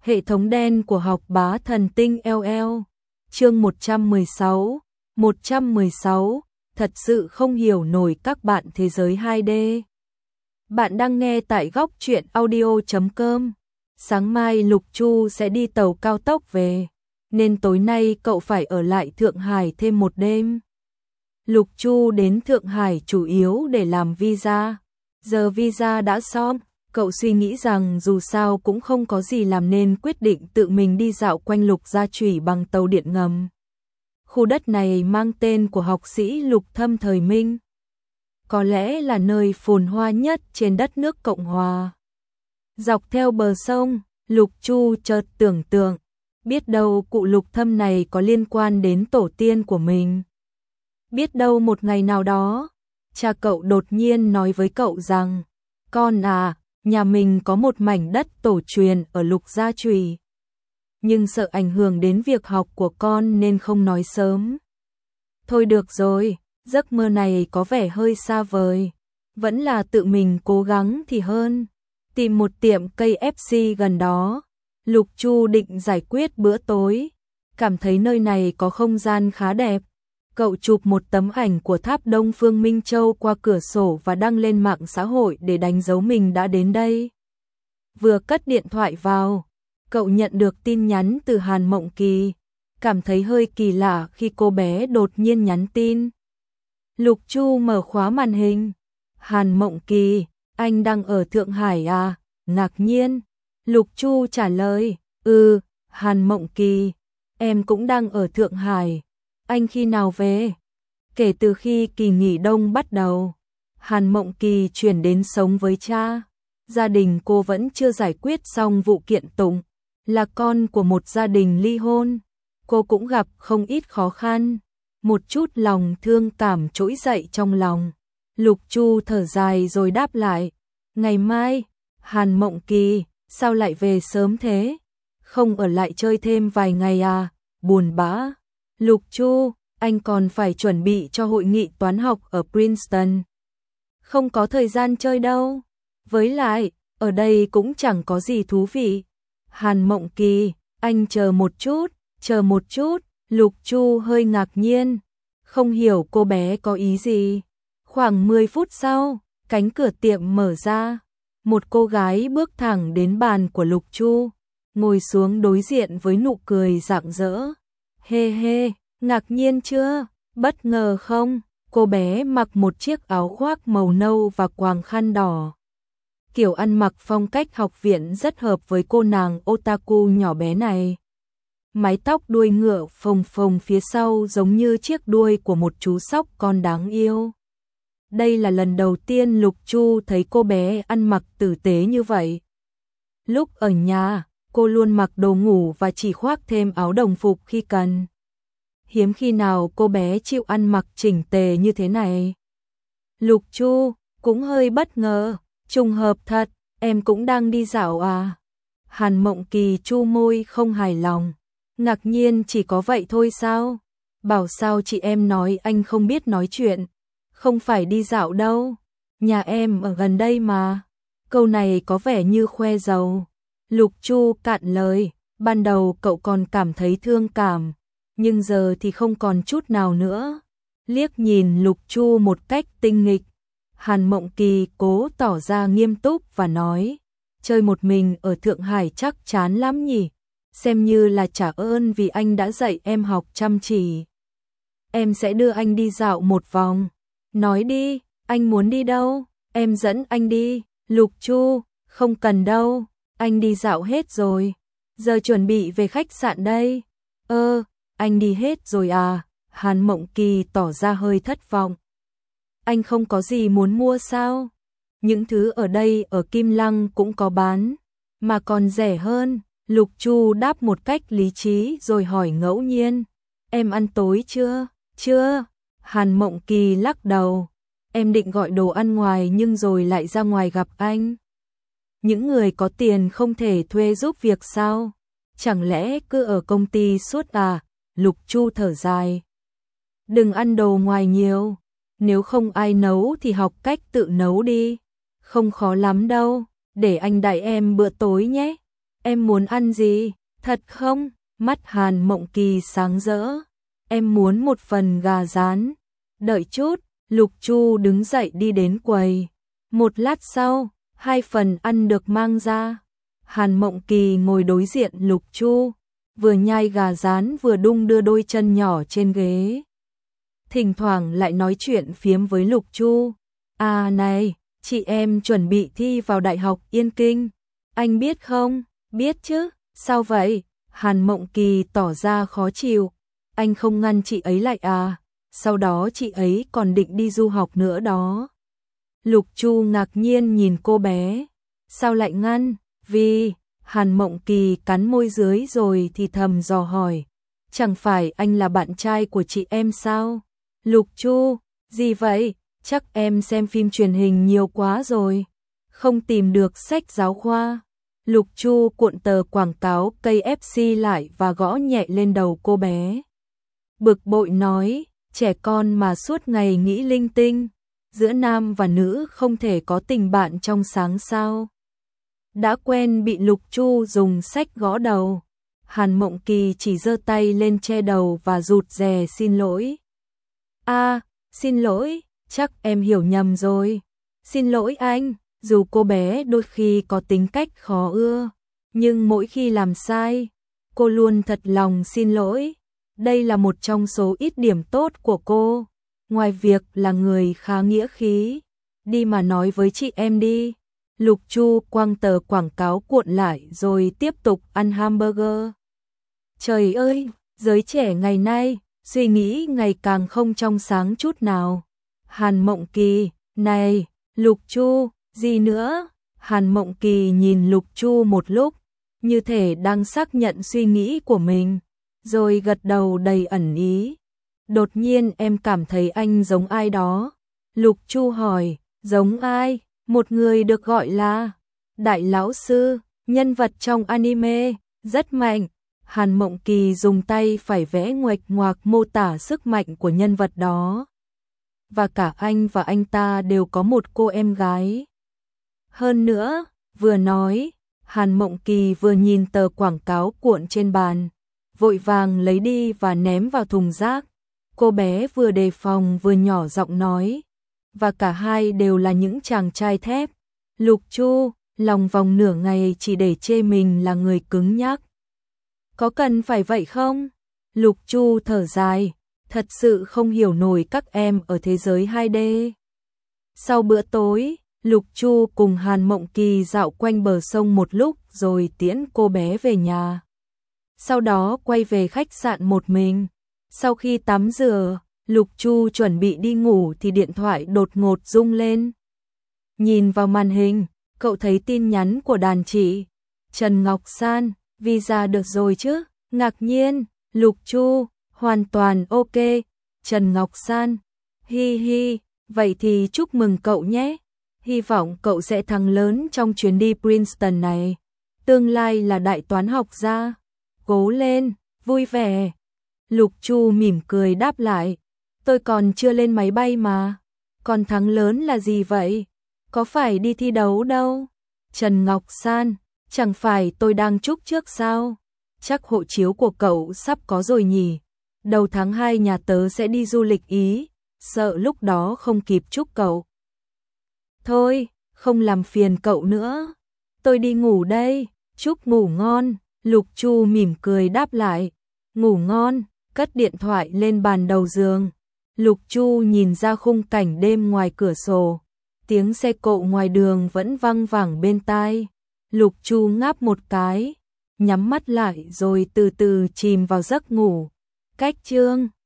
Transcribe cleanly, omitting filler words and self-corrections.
Hệ thống đen của học bá thần tinh LL. Chương 116, thật sự không hiểu nổi các bạn thế giới 2D. Bạn đang nghe tại góc truyện audio.com. Sáng mai Lục Chu sẽ đi tàu cao tốc về, nên tối nay cậu phải ở lại Thượng Hải thêm một đêm. Lục Chu đến Thượng Hải chủ yếu để làm visa. Giờ visa đã xong, cậu suy nghĩ rằng dù sao cũng không có gì làm nên quyết định tự mình đi dạo quanh Lục Gia Chủy bằng tàu điện ngầm. Khu đất này mang tên của học sĩ Lục Thâm thời Minh. Có lẽ là nơi phồn hoa nhất trên đất nước Cộng Hòa. Dọc theo bờ sông, Lục Chu chợt tưởng tượng, biết đâu cụ Lục Thâm này có liên quan đến tổ tiên của mình. Biết đâu một ngày nào đó, cha cậu đột nhiên nói với cậu rằng, con à, nhà mình có một mảnh đất tổ truyền ở Lục Gia Chủy. Nhưng sợ ảnh hưởng đến việc học của con nên không nói sớm. Thôi được rồi, giấc mơ này có vẻ hơi xa vời. Vẫn là tự mình cố gắng thì hơn. Tìm một tiệm KFC gần đó, Lục Chu định giải quyết bữa tối. Cảm thấy nơi này có không gian khá đẹp. Cậu chụp một tấm ảnh của tháp Đông Phương Minh Châu qua cửa sổ và đăng lên mạng xã hội để đánh dấu mình đã đến đây. Vừa cất điện thoại vào, cậu nhận được tin nhắn từ Hàn Mộng Kỳ. Cảm thấy hơi kỳ lạ khi cô bé đột nhiên nhắn tin. Lục Chu mở khóa màn hình. Hàn Mộng Kỳ, anh đang ở Thượng Hải à? Ngạc nhiên. Lục Chu trả lời, Hàn Mộng Kỳ, em cũng đang ở Thượng Hải. Anh khi nào về? Kể từ khi kỳ nghỉ đông bắt đầu, Hàn Mộng Kỳ chuyển đến sống với cha. Gia đình cô vẫn chưa giải quyết xong vụ kiện tụng, là con của một gia đình ly hôn. Cô cũng gặp không ít khó khăn, một chút lòng thương cảm trỗi dậy trong lòng. Lục Chu thở dài rồi đáp lại, ngày mai. Hàn Mộng Kỳ, sao lại về sớm thế? Không ở lại chơi thêm vài ngày à? Buồn bã. Lục Chu, anh còn phải chuẩn bị cho hội nghị toán học ở Princeton. Không có thời gian chơi đâu. Với lại, ở đây cũng chẳng có gì thú vị. Hàn Mộng Kỳ, anh chờ một chút. Lục Chu hơi ngạc nhiên, không hiểu cô bé có ý gì. Khoảng 10 phút sau, cánh cửa tiệm mở ra. Một cô gái bước thẳng đến bàn của Lục Chu, ngồi xuống đối diện với nụ cười rạng rỡ. Hê hê, ngạc nhiên chưa? Bất ngờ không? Cô bé mặc một chiếc áo khoác màu nâu và quàng khăn đỏ. Kiểu ăn mặc phong cách học viện rất hợp với cô nàng otaku nhỏ bé này. Mái tóc đuôi ngựa phồng phồng phía sau giống như chiếc đuôi của một chú sóc con đáng yêu. Đây là lần đầu tiên Lục Chu thấy cô bé ăn mặc tử tế như vậy. Lúc ở nhà, cô luôn mặc đồ ngủ và chỉ khoác thêm áo đồng phục khi cần. Hiếm khi nào cô bé chịu ăn mặc chỉnh tề như thế này. Lục Chu cũng hơi bất ngờ, trùng hợp thật, em cũng đang đi dạo à? Hàn Mộng Kỳ chu môi không hài lòng, ngạc nhiên chỉ có vậy thôi sao? Bảo sao chị em nói anh không biết nói chuyện, không phải đi dạo đâu, nhà em ở gần đây mà. Câu này có vẻ như khoe giàu. Lục Chu cạn lời, ban đầu cậu còn cảm thấy thương cảm, nhưng giờ thì không còn chút nào nữa. Liếc nhìn Lục Chu một cách tinh nghịch, Hàn Mộng Kỳ cố tỏ ra nghiêm túc và nói, chơi một mình ở Thượng Hải chắc chán lắm nhỉ, xem như là trả ơn vì anh đã dạy em học chăm chỉ. Em sẽ đưa anh đi dạo một vòng. Nói đi, anh muốn đi đâu? Em dẫn anh đi. Lục Chu, không cần đâu, anh đi dạo hết rồi. Giờ chuẩn bị về khách sạn đây. Anh đi hết rồi à? Hàn Mộng Kỳ tỏ ra hơi thất vọng. Anh không có gì muốn mua sao? Những thứ ở đây ở Kim Lăng cũng có bán, mà còn rẻ hơn. Lục Chu đáp một cách lý trí rồi hỏi ngẫu nhiên, em ăn tối chưa? Chưa. Hàn Mộng Kỳ lắc đầu, em định gọi đồ ăn ngoài nhưng rồi lại ra ngoài gặp anh. Những người có tiền không thể thuê giúp việc sao? Chẳng lẽ cứ ở công ty suốt à? Lục Chu thở dài. Đừng ăn đồ ngoài nhiều, nếu không ai nấu thì học cách tự nấu đi. Không khó lắm đâu, để anh đãi em bữa tối nhé. Em muốn ăn gì? Thật không? Mắt Hàn Mộng Kỳ sáng rỡ. Em muốn một phần gà rán. Đợi chút, Lục Chu đứng dậy đi đến quầy. Một lát sau, 2 phần ăn được mang ra. Hàn Mộng Kỳ ngồi đối diện Lục Chu, vừa nhai gà rán vừa đung đưa đôi chân nhỏ trên ghế. Thỉnh thoảng lại nói chuyện phiếm với Lục Chu. À này, chị em chuẩn bị thi vào Đại học Yên Kinh. Anh biết không? Biết chứ, sao vậy? Hàn Mộng Kỳ tỏ ra khó chịu. Anh không ngăn chị ấy lại à? Sau đó chị ấy còn định đi du học nữa đó. Lục Chu ngạc nhiên nhìn cô bé. Sao lại ngăn? Vì, Hàn Mộng Kỳ cắn môi dưới rồi thì thầm dò hỏi. Chẳng phải anh là bạn trai của chị em sao? Lục Chu, gì vậy? Chắc em xem phim truyền hình nhiều quá rồi. Không tìm được sách giáo khoa. Lục Chu cuộn tờ quảng cáo KFC lại và gõ nhẹ lên đầu cô bé. Bực bội nói, trẻ con mà suốt ngày nghĩ linh tinh. Giữa nam và nữ không thể có tình bạn trong sáng sao? Đã quen bị Lục Chu dùng sách gõ đầu. Hàn Mộng Kỳ chỉ giơ tay lên che đầu và rụt rè xin lỗi. Xin lỗi, chắc em hiểu nhầm rồi. Xin lỗi anh, dù cô bé đôi khi có tính cách khó ưa, nhưng mỗi khi làm sai, cô luôn thật lòng xin lỗi. Đây là một trong số ít điểm tốt của cô. Ngoài việc là người khá nghĩa khí, đi mà nói với chị em đi. Lục Chu quăng tờ quảng cáo cuộn lại rồi tiếp tục ăn hamburger. Trời ơi, giới trẻ ngày nay, suy nghĩ ngày càng không trong sáng chút nào. Hàn Mộng Kỳ, này, Lục Chu, gì nữa? Hàn Mộng Kỳ nhìn Lục Chu một lúc, như thể đang xác nhận suy nghĩ của mình, rồi gật đầu đầy ẩn ý. Đột nhiên em cảm thấy anh giống ai đó. Lục Chu hỏi, giống ai? Một người được gọi là Đại Lão Sư, nhân vật trong anime, rất mạnh. Hàn Mộng Kỳ dùng tay phải vẽ nguệch ngoạc mô tả sức mạnh của nhân vật đó. Và cả anh và anh ta đều có một cô em gái. Hơn nữa, vừa nói, Hàn Mộng Kỳ vừa nhìn tờ quảng cáo cuộn trên bàn, vội vàng lấy đi và ném vào thùng rác. Cô bé vừa đề phòng vừa nhỏ giọng nói, và cả hai đều là những chàng trai thép. Lục Chu, lòng vòng nửa ngày chỉ để chê mình là người cứng nhắc. Có cần phải vậy không? Lục Chu thở dài, thật sự không hiểu nổi các em ở thế giới 2D. Sau bữa tối, Lục Chu cùng Hàn Mộng Kỳ dạo quanh bờ sông một lúc rồi tiễn cô bé về nhà. Sau đó quay về khách sạn một mình. Sau khi tắm rửa, Lục Chu chuẩn bị đi ngủ thì điện thoại đột ngột rung lên. Nhìn vào màn hình, cậu thấy tin nhắn của đàn chị. Trần Ngọc San, visa được rồi chứ? Ngạc nhiên, Lục Chu, hoàn toàn ok. Trần Ngọc San, hi hi, vậy thì chúc mừng cậu nhé. Hy vọng cậu sẽ thắng lớn trong chuyến đi Princeton này. Tương lai là đại toán học gia. Cố lên, vui vẻ. Lục Chu mỉm cười đáp lại. Tôi còn chưa lên máy bay mà. Còn thắng lớn là gì vậy? Có phải đi thi đấu đâu? Trần Ngọc San, chẳng phải tôi đang chúc trước sao? Chắc hộ chiếu của cậu sắp có rồi nhỉ? Đầu tháng 2 nhà tớ sẽ đi du lịch Ý, sợ lúc đó không kịp chúc cậu. Thôi, không làm phiền cậu nữa. Tôi đi ngủ đây, chúc ngủ ngon. Lục Chu mỉm cười đáp lại. Ngủ ngon, cất điện thoại lên bàn đầu giường. Lục Chu nhìn ra khung cảnh đêm ngoài cửa sổ. Tiếng xe cộ ngoài đường vẫn văng vẳng bên tai. Lục Chu ngáp một cái, nhắm mắt lại rồi từ từ chìm vào giấc ngủ. Cách chương